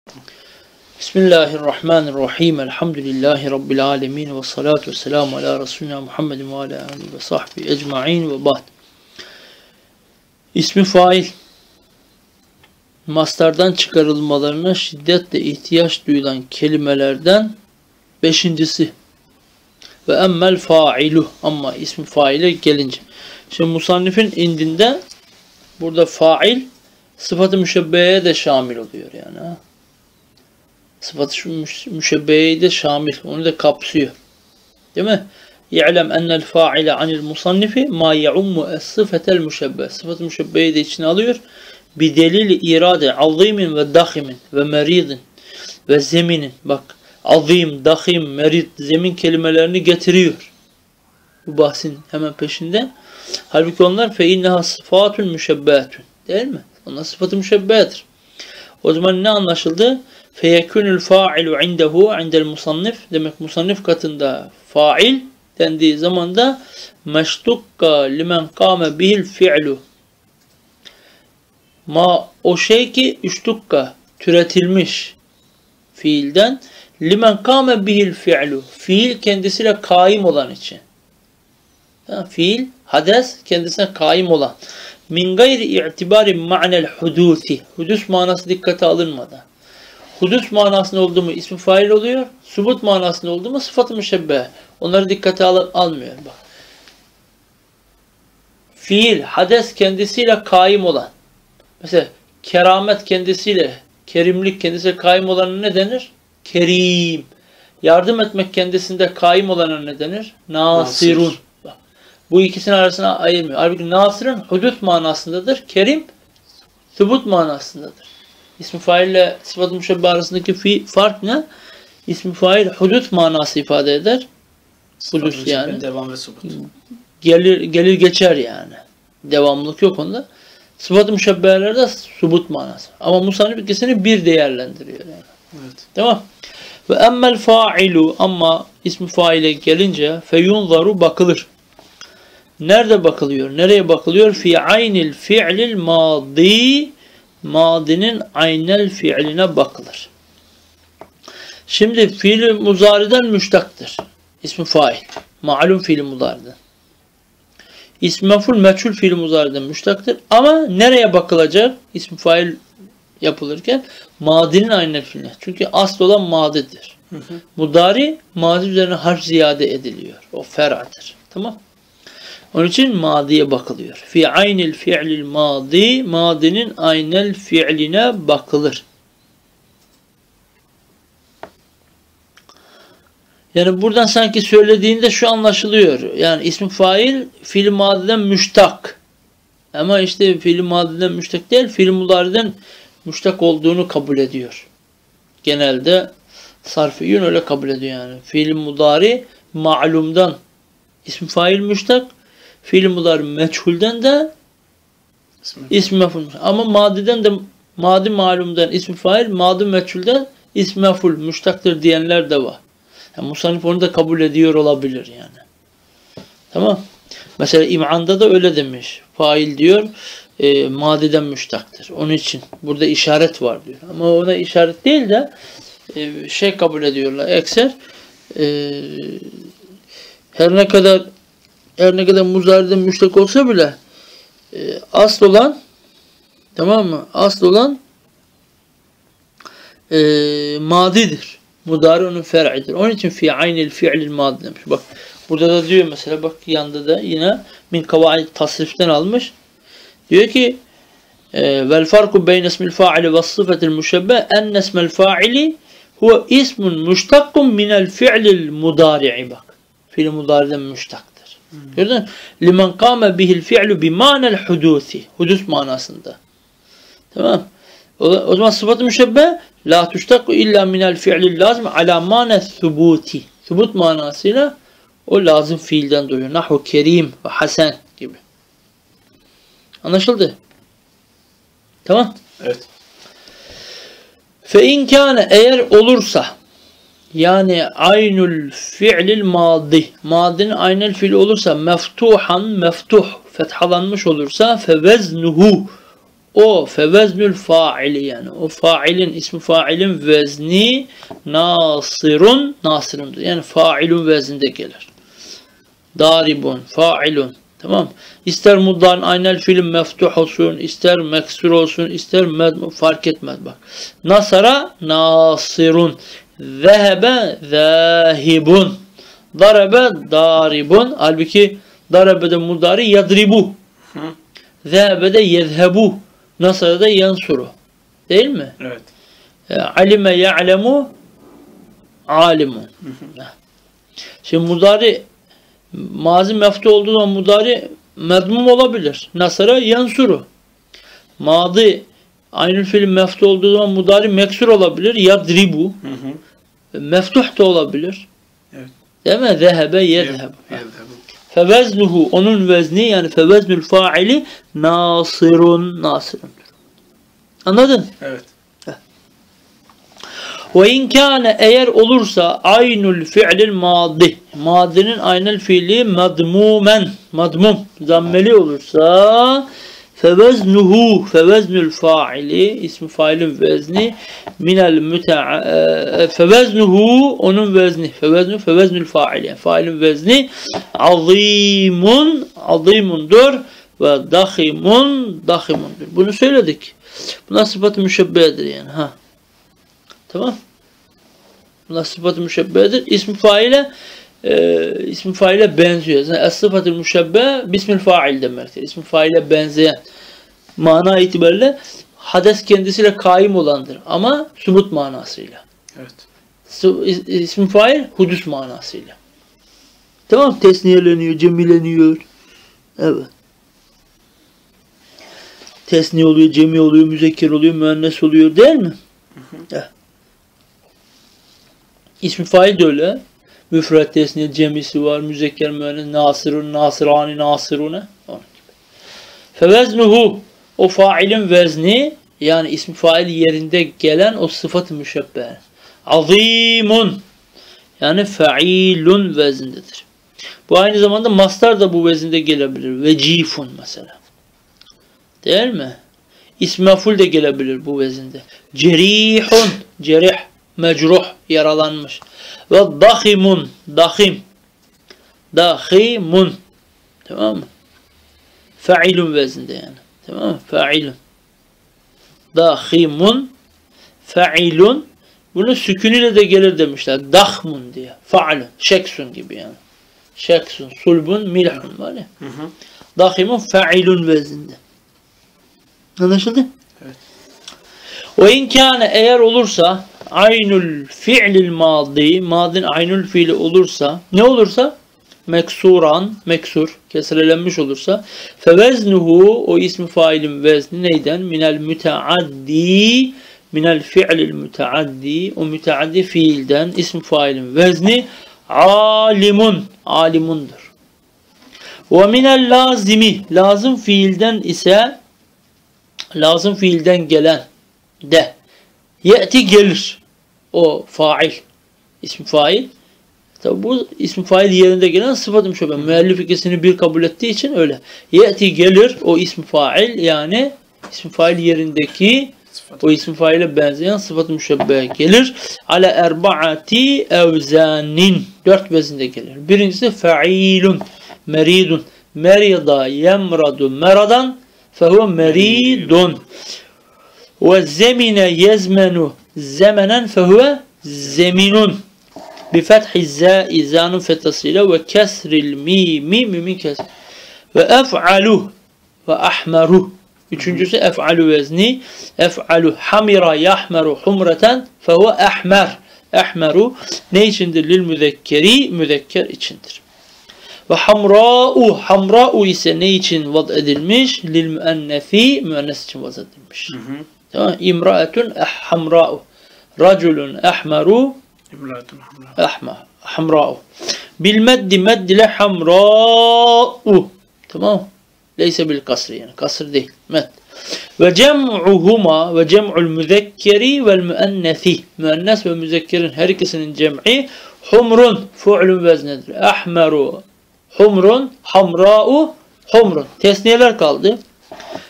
Bismillahirrahmanirrahim. Elhamdülillahi Rabbil alemin. Ve salatu ve selamu ala Resulina Muhammedin ve ala alihi ve sahbihi ecma'in ve ba'd. İsmi fail. Mastardan çıkarılmalarına şiddetle ihtiyaç duyulan kelimelerden beşincisi. Ve emmel failu. Ama ismi faile gelince. Şimdi musannifin indinde burada fail sıfat-ı müşebbeheye de şamil oluyor yani. Sıfat-ı müşebbeheyi de şamil. Onu da kapsıyor. Değil mi? يَعْلَمْ اَنَّ الْفَاعِلَ عَنِ الْمُصَنِّفِ مَا يَعُمُّ الصِّفَةَ الْمُشَبَّهِ Sıfat-ı müşebbeheyi de içine alıyor. Bir delil irade azimin ve dahimin ve meridin ve zeminin. Bak azim, dahim, merid, zemin kelimelerini getiriyor. Bu bahsin hemen peşinde. Halbuki onlar فَاِنَّهَا صِفَاتٌ مُشَبَّهَةٌ değil mi? Onlar sıfat-ı müşebbehedir. O zaman ne anlaşıldı? فَيَكُنُ الْفَاعِلُ عِنْدَهُ عِنْدَ الْمُصَنِّفِ Demek musannif katında fail dendiği zaman da مَشْتُقَّ limen قَامَ بِهِ الْفِعْلُ o şey ki üçtukka türetilmiş fiilden limen kâme bihil fi'lu fiil kendisiyle kaim olan için. Fiil, hades kendisine kaim olan. Min gayri i'tibari ma'nel hudusi. Hudus manası dikkate alınmadan. Hudus manasında oldu mu ismi fail oluyor. Subut manasında oldu mu sıfat-ı müşebbehe. Onları dikkate almıyor. Bak. Fiil, hades kendisiyle kaim olan. Mesela keramet kendisiyle, kerimlik kendisiyle kaim olana ne denir? Kerim. Yardım etmek kendisinde kaim olana ne denir? Nasirun. Bak. Bu ikisinin arasına ayırmıyor. Halbuki nasirun hudut manasındadır. Kerim, subut manasındadır. İsmi fail ile sıfat-ı müşebbehe arasındaki fark ne? İsmi fail hudut manası ifade eder. Hudut yani. Devam ve subut. Gelir geçer yani. Devamlılık yok onda. Sıfat-ı müşebbehelerde subut manası. Ama musannif ikisini bir değerlendiriyor yani. Evet. Tamam. Ve emmel failu ama ismi faile gelince feyunzaru bakılır. Nerede bakılıyor? Nereye bakılıyor? Fi aynil fi'lil madi madinin aynel fiiline bakılır. Şimdi fiil-i muzariden müştaktır. İsmi fail. Ma'lum fiil-i muzariden. İsmi mef'ul meçhul fiil-i muzariden müştaktır. Ama nereye bakılacak? İsmi fail yapılırken madinin aynel fiiline. Çünkü asıl olan madidir. Mudari madi üzerine harf ziyade ediliyor. O fer'adır. Tamam. Onun için madiye bakılıyor. Fi aynil fi'lil madi madinin aynel fi'line bakılır. Yani buradan sanki söylediğinde şu anlaşılıyor. Yani ismi fail fiil madiden müştak. Ama işte fiil madiden müştak değil, fiil mudari'den müştak olduğunu kabul ediyor. Genelde sarfiyyun öyle kabul ediyor yani. Fiil mudari ma'lumdan ismi fail müştak. Fiil mudari meçhulden de ismi mef'ul. Ama madiden de madi malumdan ismi fail, madi meçhulden ismi mef'ul müştaktır diyenler de var. Yani musannif onu da kabul ediyor olabilir yani. Tamam. Mesela İm'an'da da öyle demiş. Fail diyor madiden müştaktır. Onun için burada işaret var diyor. Ama ona işaret değil de şey kabul ediyorlar. Ekser her ne kadar muzariden müştak olsa bile asıl olan tamam mı? Asıl olan madidir. Mudari onun fer'idir. Onun için fi aynil fi'lil madi demiş. Bak burada da diyor mesela bak yanında da yine min kavaid tasriften almış. Diyor ki vel farku beyne ismil fa'ili ve sıfetil müşebbeh enne ismel fa'ili huve ismun müştakkun minel fi'lil mudari'i bak. Fi'l mudariden müştaktır. Gördün mü? Limen kâme bihil fi'lu bimânel hudusi. Hudus manasında. Tamam. O zaman sıfat-ı müşebbeh la tuştakku illa minel fi'lil lazım ala mâne thubuti. Thubut manasıyla o lazım fiilden doğuyor. Nahu kerim ve hasen gibi. Anlaşıldı? Tamam. Evet. Fe in kâne eğer olursa yani aynul fi'lil madi madinin aynel fiil olursa meftuhan meftuh fethalanmış olursa fe veznuhu o feveznül faili yani o failin ismi failin vezni nasirundur. Yani failun vezninde gelir. Daribun, failun. Tamam. İster muddan aynel fiil meftuh olsun, ister meksur olsun, ister fark etmez bak. Nasara nasirun. Zehebe zahibun. Darabe daribun. Halbuki darabe de mudari yadribu. Zehebe de yezhebu. Nasara da yansuru. Değil mi? Evet. Alime ya'lemu alimun. Şimdi mudari mazi meftu olduğu zaman mudari medmum olabilir. Nasara yansuru. Madi aynı fiil meftu olduğu zaman mudari meksur olabilir. Yadribu. Meftuh da olabilir. Evet. Değil mi? Zehebe yezhebu. Feveznuhu onun vezni yani feveznül faili nasirundur. Anladın? Evet. Ve in kâne eğer olursa aynul fi'lil madi. Madinin aynel fiili madmum zammeli olursa feveznül faili ismi failin vezni minel feveznuhu onun vezni feveznül faili yani failin vezni azimundur ve dahimundur. Bunu söyledik. Buna sıfat-ı müşebbehedir yani. Tamam. Bunlar sıfat-ı müşebbehedir. İsmi faile benziyor. Yani es-sıfat-ı müşebbehe bismil fail demektir. İsmi faile benzeyen mana itibariyle hades kendisiyle kaim olandır. Ama subut manasıyla. Evet. İsmi fail hudus manasıyla. Tamam. Tesniyeleniyor, cemileniyor. Evet. Tesniye oluyor, cemi oluyor, müzekker oluyor, müennes oluyor değil mi? Evet. İsmi fail de öyle. Müfret, tesniye, cemisi var. Müzekker, müennes, nasirun, nasirani, nasirune. Feveznuhu o failin vezni yani ismi fail yerinde gelen o sıfat-ı müşebbehe. Azimun yani failun vezindedir. Bu aynı zamanda mastar da bu vezinde gelebilir. Vecifun mesela. Değil mi? İsmi mef'ul de gelebilir bu vezinde. Cerihun, cerih, mecruh, yaralanmış. Ve dahimun, dahimun. Tamam mı? Fa'ilun vezinde yani. Tamam mı? Fa'ilun. Dahimun, fa'ilun. Bunu sükünüyle de gelir demişler. Dahmun diye. Fa'alun, şeksun gibi yani. Şeksun, sulbun, milhun var ya. Dahimun, fa'ilun vezinde. Anlaşıldı? Evet. Ve in kâne eğer olursa aynul fi'lil madi madin aynul fiili olursa ne olursa meksur kesrelenmiş olursa feveznuhu o ismi failin vezni neyden minel fi'lil müteaddi o müteaddi fiilden ismi failin vezni alimundur. Ve minel lazım fiilden ise lazım fiilden gelen de ye'ti gelir o fail ismi fail. Tabi bu ismi fail yerinde gelen sıfat-ı müşebbehe. Müellif ikisini bir kabul ettiği için öyle. Ye'ti gelir o ismi fail yani ismi fail yerindeki o ismi faile benzeyen sıfat-ı müşebbehe gelir. Ala erba'ati evzanin 4 vezinde gelir. Birincisi fa'ilun meridun merida yemradu meradan fehuve meridun ve zemine yezmenu zemenen fehuve zeminun bi fethi zâ'i zânun fethasıyla ve kesril mimin kesr ve ef'alu ve ahmeru üçüncüsü ef'alu vezni ef'alu hamira yahmeru humreten fehuve ahmeru ne içindir? Lil müzekker içindir. Ve hamra'u ise ne için vaz edilmiş? Lil müennes için vaz edilmiş. Tamam. İmra'etun hamra'u. Raculun ahmeru. İmra'etun hamra'u. Bil meddi ile hamra'u. Tamam. Leyse bil kasri yani. Kasr değil. Med. Ve cem'uhuma ve cem'ul müzekkeri vel müennesi. Müennes ve müzekkerin her ikisinin cem'i humrun. Fu'lun veznedir. Ahmeru. Humrun, hamra'u, humrun. Tesniyeler kaldı.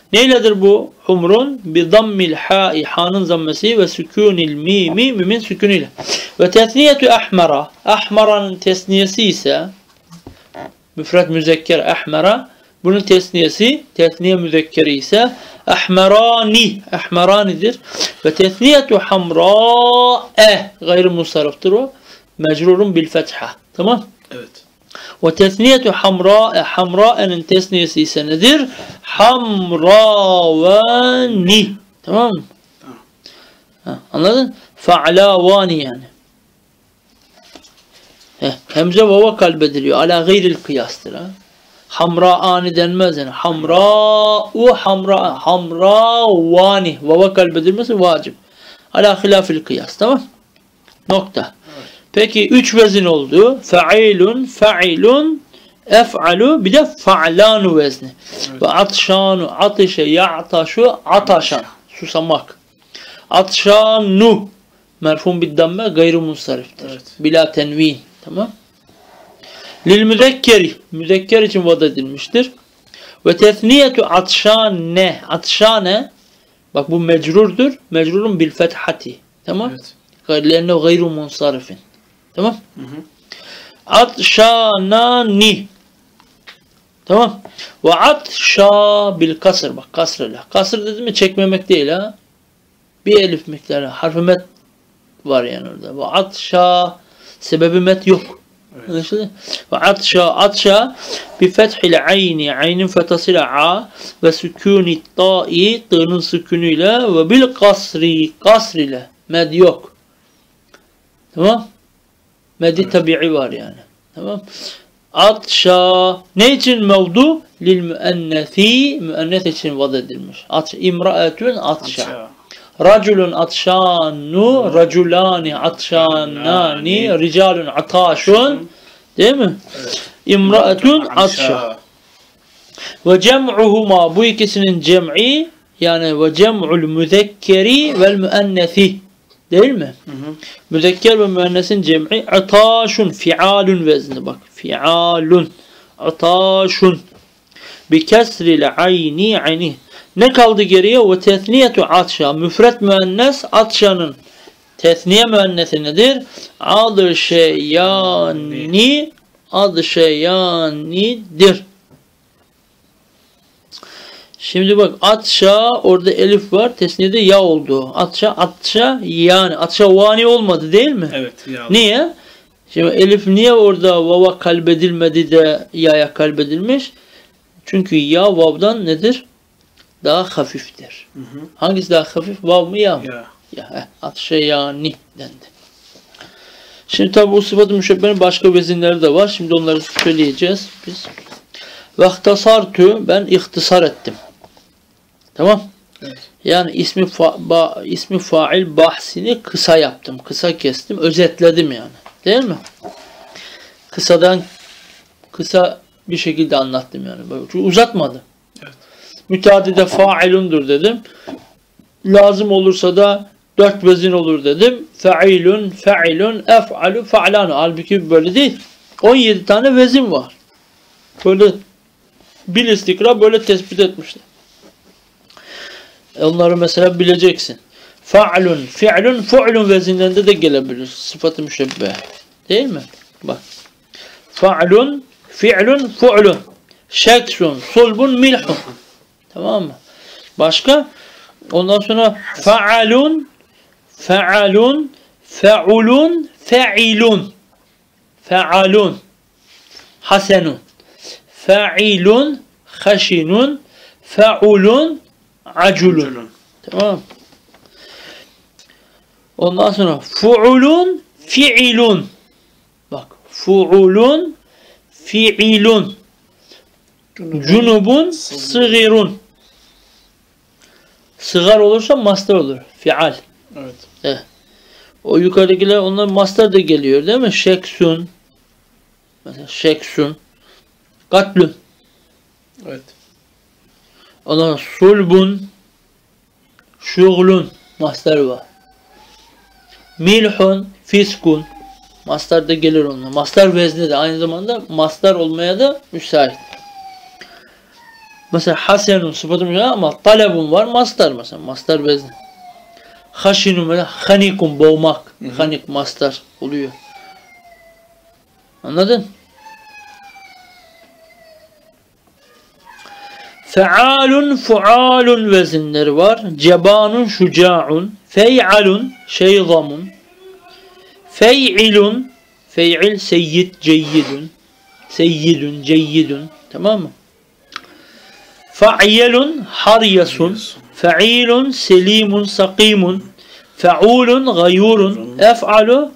Neyledir bu? Humrun bi dammil ha'i, ha'nın zammesi ve sükunil mimi, mimin sükuniyle. Ve tesniyetu ahmara. Ahmara'nın tesniyesi ise müfret müzekker ahmara. Bunun tesniyesi, tesniye müzekkeri ise ahmarani. Ahmaranidir. Ve tesniyetu hamra'e. Gayrı musarıftır o. Mecrurun bil fetha. Tamam? Evet. Ve tesniyetu hamra'e. Hamra'e'nin tesniyesi ise nedir? Hamravani. Tamam mı? Tamam. Anladın? Fa'lavani yani. Hemze vava kalbediliyor. Ala gayril kıyastır. Hamra'ani denmez yani. Hamra'u hamra. Hamravani. Vava kalbedilmesi vacip. Ala hilafil kıyas. Tamam. Nokta. Peki 3 vezin oldu. Fa'ilun, fa'ilun, ef'alu, bir de fa'lanu vezni. Ve atşanu, atişe, ya'taşu, ataşan. Susamak. Atşanu. Merfun biddamme gayrı munsariftir. Evet. Bila tenvin. Tamam. Lil müzekkeri. Müzekker için vada edilmiştir. Ve tesniyetu atşane. Atşane. Bak bu mecrurdur. Mecrurun bil fethati. Tamam. Evet. Lenne gayru munsarifin. Tamam. Hı hı. Atşanani. Tamam. Ve atşa bil kasr. Bak kasrla. Kasr dedim mi çekmemek değil ha. Bir elif miktarı. Harfi met var yani orada. Ve atşa sebebi met yok. Evet. Anlaşıldı? Ve atşa atşa bi fethil ayni. Aynin fethasıyla a ve sükûni ta'i. T'nın sükûnüyle ve bil kasri. Kasr ile. Med yok. Tamam. Medi tabi'i var yani. Tamam. Atşa. Ne için mevdu? Lil müennesi. Müennes için vaz edilmiş. İmraetun atşa. Raculun atşanu. Raculani atşanani. Ricalun ataşun. Değil mi? Evet. İmraetun atşa. Ve cem'uhuma. Bu ikisinin cem'i yani ve cem'ul müzekkeri vel müennesi. Değil mi? Hı hı. Müzekker ve müennesin cem'i ataşun, fi'alun vezni bak. Fi'alun, ataşun. Bi kesril ayni ayni. Ne kaldı geriye? Ve tesniyetu atşa. Müfret müennes atşanın. Tesniye müennesi nedir? Adı şeyani. Adı şeyanidir. Şimdi bak atşa orada elif var. Tesniyede ya oldu. Atşa atşa yani. Atşa vani olmadı değil mi? Evet. Ya. Niye? Şimdi elif niye orada vava kalbedilmedi de ya'ya kalbedilmiş? Çünkü ya vav'dan nedir? Daha hafiftir. Hı hı. Hangisi daha hafif? Vav mı ya mı? Ya. Ya. Atşa yani dendi. Şimdi tabi bu sıfat-ı müşebbenin başka vezinleri de var. Şimdi onları söyleyeceğiz biz. Vehtasartu ben ihtisar ettim. Tamam. Evet. Yani ismi fail bahsini kısa yaptım. Kısa kestim. Özetledim yani. Değil mi? Kısa bir şekilde anlattım yani. Böyle. Çünkü uzatmadım. Evet. Müteadide failundur dedim. Lazım olursa da 4 vezin olur dedim. Fe'ilun, fe'ilun, ef'alu, fa'lanu. Halbuki böyle değil. 17 tane vezin var. Böyle bil istikra böyle tespit etmişler. Onları mesela bileceksin. Fa'lun, fi'lun, fu'lun vezinlerinde de gelebilir. Sıfat-ı müşebbeh. Değil mi? Bak. Fa'lun, fi'lun, fu'lun. Şeksun, sulbun, milhun. Tamam mı? Başka? Ondan sonra fa'alun, fa'alun, fe'ulun, fe'ilun. Fe'alun. Hasenun. Fa'ilun, haşinun, fe'ulun, aculun. Tamam. Ondan sonra fu'ulun, fi'ilun. Bak. Fu'ulun, fi'ilun. Cunubun, sıgirun. Sıgar olursa master olur. Fi'al. Evet. O yukarıdakiler onlar master da geliyor değil mi? Şeksun. Mesela şeksun. Katlun. Evet. Ondan sonra sulbun. Şuglun. Master var. Milhun. Fiskun. Master da gelir onunla. Master vezni de aynı zamanda master olmaya da müsait. Mesela hasenun sıfatı ama talebun var mastar mesela. Mastar vezni. Haşinun mesela hanikun boğmak. Hanik mastar oluyor. Anladın? Fealun, fualun vezinleri var. Cebanun, şuca'un. Fey'alun, şeyzamun. Fey'ilun, fey'il, seyyid, ceyyidun. Seyyidun, ceyyidun. Tamam mı? Fa'yelun, haryasun. Fe'ilun, selimun, sakimun. Fe'ulun, gayurun. Ef'alu,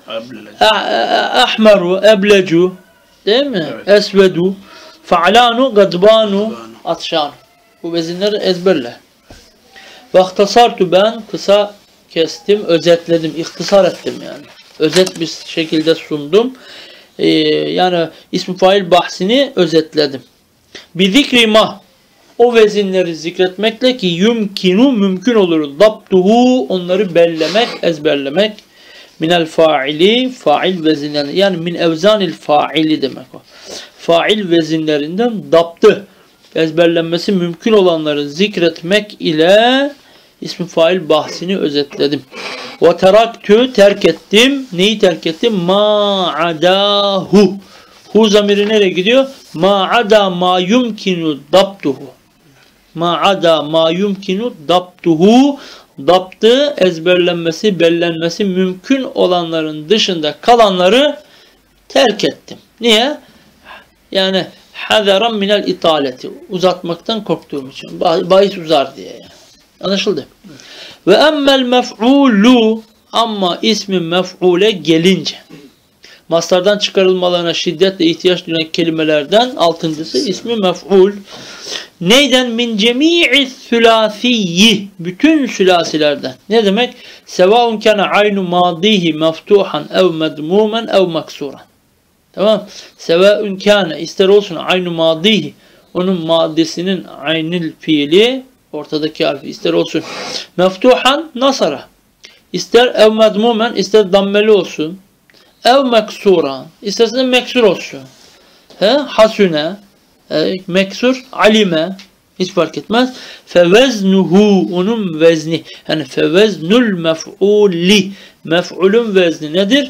ahmeru, eblecu. Değil mi? Evet. Esvedu. Fa'lanu, gadbanu, atşan. Bu vezinleri ezberle. Ve ihtasartu ben kısa kestim, özetledim, ihtisar ettim yani. Özet bir şekilde sundum. Yani ismi fail bahsini özetledim. Bir zikri ma, o vezinleri zikretmekle ki yumkinu mümkün olur. Dabtuhu, onları bellemek, ezberlemek. Minel faili, fail vezinleri. Yani min evzanil faili demek o. Fail vezinlerinden daptı, ezberlenmesi mümkün olanları zikretmek ile ismi fail bahsini özetledim. Ve teraktü, terk ettim. Neyi terk ettim? Ma'adahu. Hu zamiri nereye gidiyor? Ma'ada ma yumkinu dabtuhu. Ma'ada ma yumkinu dabtuhu. Daptı, ezberlenmesi, bellenmesi mümkün olanların dışında kalanları terk ettim. Niye? Yani hazaran minel italeti. Uzatmaktan korktuğum için. Bahis uzar diye yani. Anlaşıldı? Ve emmel mef'ulu, ama ismi mef'ule gelince mastardan çıkarılmalarına şiddetle ihtiyaç duyan kelimelerden altıncısı ismi mef'ul. Neyden? Min cemi'i sülâsiyyi, bütün sülasilerden. Ne demek? Sevaun kana aynu madihi meftuhan ev medmumen ev maksuran. Tamam. Sevaun kana, ister olsun aynu madihi, onun maddesinin aynil fiili, ortadaki harfi ister olsun meftuhan, nasara, ister ev medmumen, ister dammeli olsun, ev meksuran, isterse de meksur olsun, hasune, meksur, alime, hiç fark etmez. Feveznuhu, onun vezni, yani feveznul mef'uli, mef'ulun vezni nedir?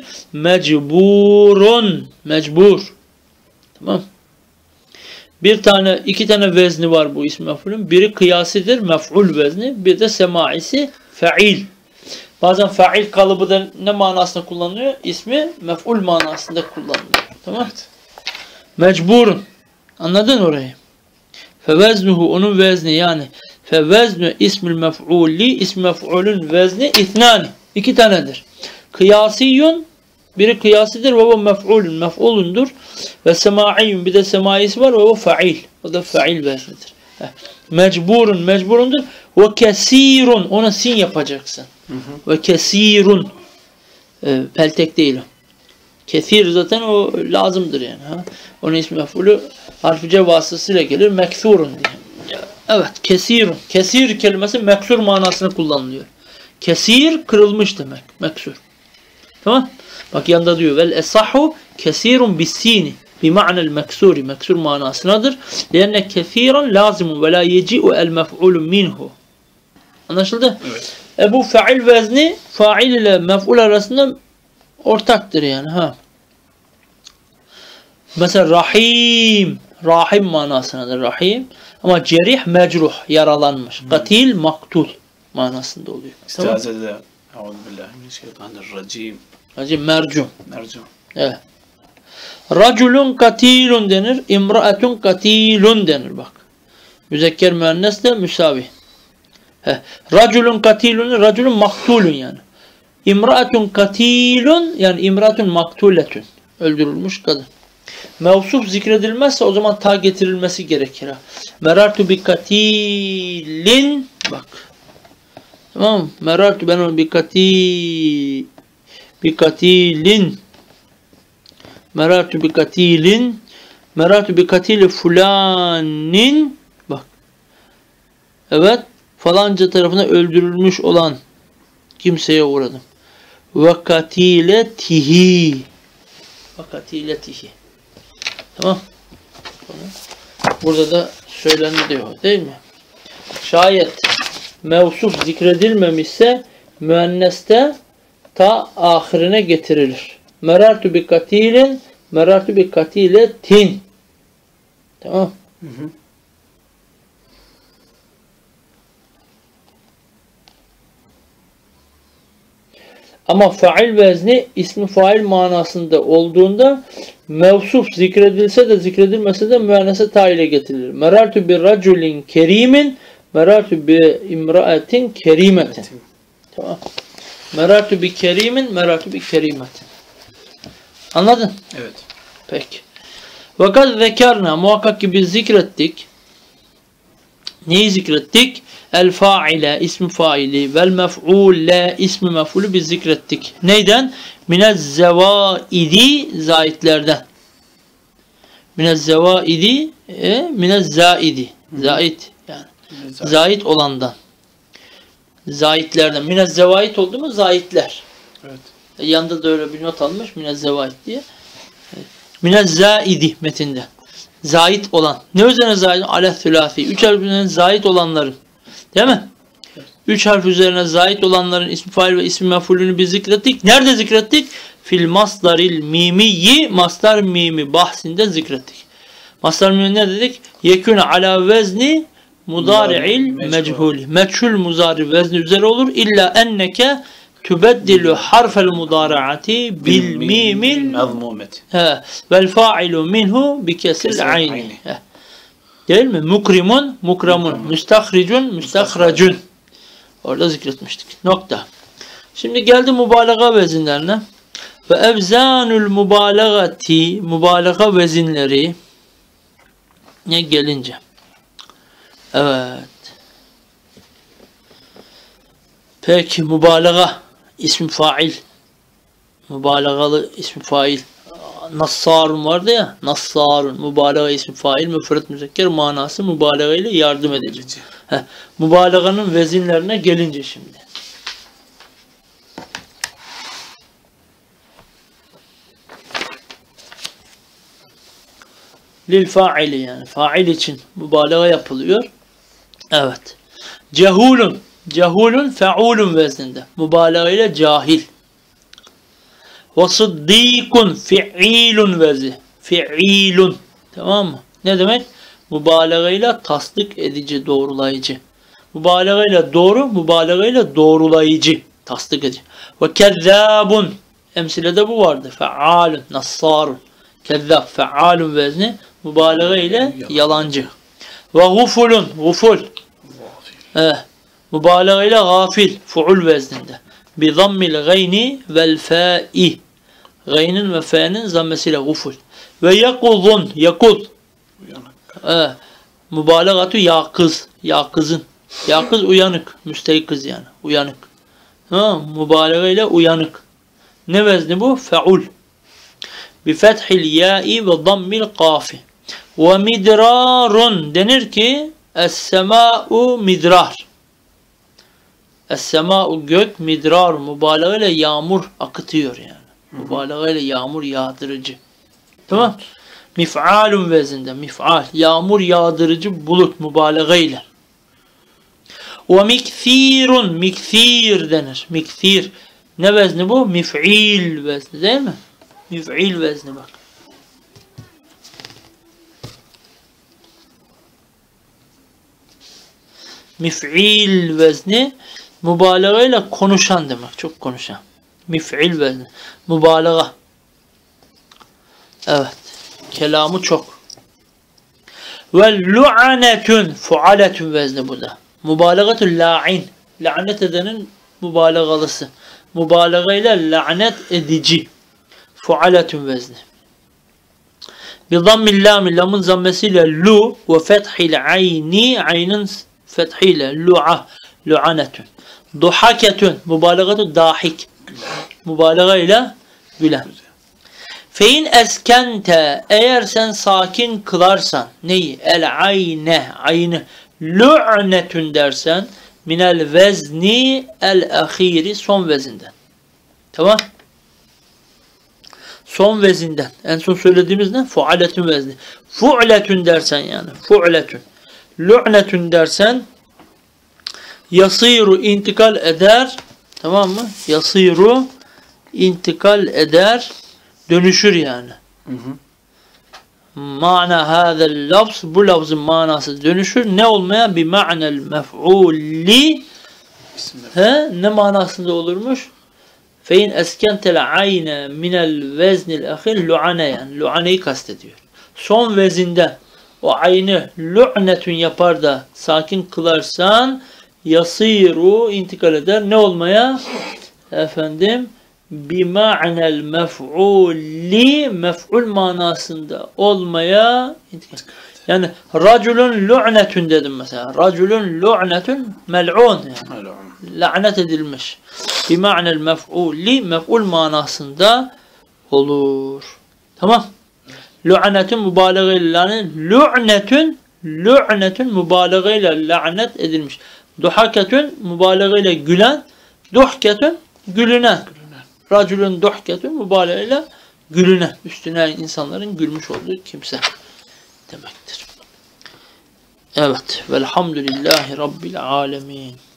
Mecburun, mecbur. Tamam. İki tane vezni var bu ismi mef'ulün. Biri kıyasidir, mef'ul vezni. Bir de semaisi, fe'il. Bazen fe'il kalıbı da ne manasında kullanılıyor? İsmi mef'ul manasında kullanılıyor. Tamam. Evet. Mecburun. Anladın orayı? Feveznuhu, onun vezni, yani feveznu ismil mef'uli, ismi mef'ulün vezni ithnani. İki tanedir. Kıyasiyun, biri kıyasidir ve o mef'ulün, mef'ulundur. Ve semaiyyun, bir de semaisi var ve o fa'il. O da fa'il veznidir. Mecburun, mecburundur. Ve kesirun, ona sin yapacaksın. Ve kesirun. Peltek değil o. Kesir zaten o lazımdır yani. Onun ismi mef'ulü harfice vasıtasıyla gelir. Meksurun diye. Evet, kesirun. Kesir kelimesi meksur manasını kullanılıyor. Kesir kırılmış demek. Meksur. Tamam? Bak yanında diyor. Vel esahhu kesirun bis-sini bi ma'na'l meksuri. Meksur manasındadır. Lenne kesiran lazimun ve la yeci'u el mef'ulu minhu. Anlaşıldı? Evet. Bu fail vezni fail ile mef'ul arasında ortaktır yani. Mesela rahim, rahim manasındadır rahim. Ama cerih, mecruh, yaralanmış. Katil, maktul manasında oluyor. Tamam. İstihazede Euzubillahimineşşeytanirracim. Hacı mercum. Mercum. Evet. Raculun katilun denir. İmraatun katilun denir bak. Müzekker müennes de müsavi. Raculun katilun, raculun maktulun yani. İmraatun katilun, yani imraatun maktuletun. Öldürülmüş kadın. Mevsuf zikredilmezse o zaman ta getirilmesi gerekir. Merartu bi katilin, bak. Tamam mı? Merartu, ben onu bi katilin. Merartu bi katilin. Merartu bi katili fulanin. Bak. Evet. Falanca tarafına öldürülmüş olan kimseye uğradım. Ve katiletihi. Ve katiletihi. Tamam. Burada da Söylenir diyor değil mi? Şayet mevsuf zikredilmemişse müenneste ta ahirine getirilir. Merartu bi katilin, merartu bi katiletin. Tamam. Hı hı. Ama fail vezni ismi fail manasında olduğunda mevsuf zikredilse de zikredilmese de müennese ta ile getirilir. Merartu bi raculin kerimin, merartu bi imraatin kerimetin. Tamam. Merartu bi kerimin, merartu bi kerimetin. Anladın? Evet. Peki. Fakat zekarna muhakkak ki biz zikrettik. Neyi zikrettik? El faile ismi faili vel mef'ule ismi mef'ulü biz zikrettik. Neyden? Minez zevaidi zaitlerden. Minez zevaidi minez zaidi. Zait yani. Zait olandan. Zaitlerden. Minez zevait oldu mu? Zaitler. Evet. Yanında da öyle bir not almış. Minez zevait diye. Minez zaidi metinde. Zait olan. Ne üzerine zait? Aleh thülâfi. 3 harf üzerine zait olanların. Değil mi? 3 harf üzerine zait olanların ismi fail ve ismi mef'ulünü biz zikrettik. Nerede zikrettik? Fil masdaril mimiyyi, masdar mimi bahsinde zikrettik. Masdar mimi ne dedik? Yekûne ala vezni mudari'il mechûli. Meçhul muzari vezni üzere olur. İlla enneke tübeddilu harfel mudaraati bil mimil mezmumet. Vel fa'ilu minhu bi kesril ayni. Değil mi? Mukrimun, mukramun. Müstahricun, müstahracun. Orada zikretmiştik. Nokta. Şimdi geldi mübalağa vezinlerine. Ve evzanul mübalağati, mübalağa vezinleri ne gelince. Evet. Peki mübalağa ismi fail. Mübalağalı ismi fail. Nassarun vardı ya. Nassarun. Mübalağa ismi fail. Müfret müzekker manası mübalağa ile yardım edici. Mübalağanın vezinlerine gelince şimdi. Lil faili yani. Fail için mübalağa yapılıyor. Evet. Cehulun. Cehulun fe'ulun vezninde. Mübalağa ile cahil. Ve sıddîkun fi'ilun vezi. Fi'ilun. Tamam mı? Ne demek? Mübalağayla tasdik edici, doğrulayıcı. Mübalağayla doğru, mübalağayla doğrulayıcı. Tasdik edici. Ve kezzâbun. Emsilede bu vardı. Fe'alun, nassarun. Kezzâb, fe'alun vezni. Mübalağayla yalancı. Ve gufulun, guful. Mübalağayla gafil, fu'ul vezninde. Bi zammil gayni vel fa'i. Gaynin ve fa'nın zammesiyle guful. Ve yakuzun, yakuz. Mübalağatu yakız, yakızın. Yakız uyanık, müsteykiz yani, uyanık. Mübalağa ile uyanık. Ne vezni bu? Fe'ul. Bi fethil ya'i ve dammil kafi. Ve midrarun denir ki es-semâ'u midrar. Es-semâ'u gök, midrar mübalağa ile yağmur akıtıyor yani. Mübalağa ile yağmur yağdırıcı. Tamam? Mif'alun vezinde, mif'al. Yağmur yağdırıcı bulut mübalağa ile. Ve mikthirun, mikthir denir. Mikthir. Ne vezni bu? Mif'il vezni değil mi? Mif'il vezni bak. Mif'il vezni mübalağa ile konuşan demek. Çok konuşan. Mif'il vezni. Mübalağa. Evet. Kelamı çok. Ve lu'anetun fualetun vezni bu da. Mübalağatul la'in. Lanet edenin mübalağalısı. Mübalağa ile lanet edici. Fualetun vezni. Bi zammil lam, lamın zammesiyle lu ve fethil ayni, aynin fethiyle lu'a, lu'anetun. Duhaketun, mübalağatul dahik. Mübalağa ile gülen. Fein eskente, eğer sen sakin kılarsan neyi? El ayne, ayını lu'netun dersen minel vezni el ahiri, son vezinden. Tamam? Son vezinden. En son söylediğimiz ne? Fu'aletun vezni. Fu'letun dersen yani. Fu'letun. Lu'netun dersen yasiru intikal eder. Tamam mı? Yasiru intikal eder. Dönüşür yani. Mana hâzel lafz, bu lafzın manası dönüşür. Ne olmaya? Bi ma'nel mef'uli. Ne manasında olurmuş? Fein eskentel ayne minel veznil ahir lu'ane, yani lu'aneyi kastediyor. Son vezinden o ayını lu'netun yapar da sakin kılarsan yasiru intikal eder. Ne olmaya? Efendim bima'nel mef'uli, mef'ul manasında olmaya intikal. Yani raculun lu'netun dedim mesela. Raculun lu'netun mel'un, yani lanet edilmiş. Bima'nel mef'uli, mef'ul manasında olur. Tamam. Lu'netun mübalağayla, lu'netun mübalağayla lanet edilmiş. Duhaketun mübalağayla gülen, duhketun gülünen. Raculun duhketun mübalağayla gülünen. Üstüne insanların gülmüş olduğu kimse demektir. Evet. Velhamdülillahi Rabbil alemin.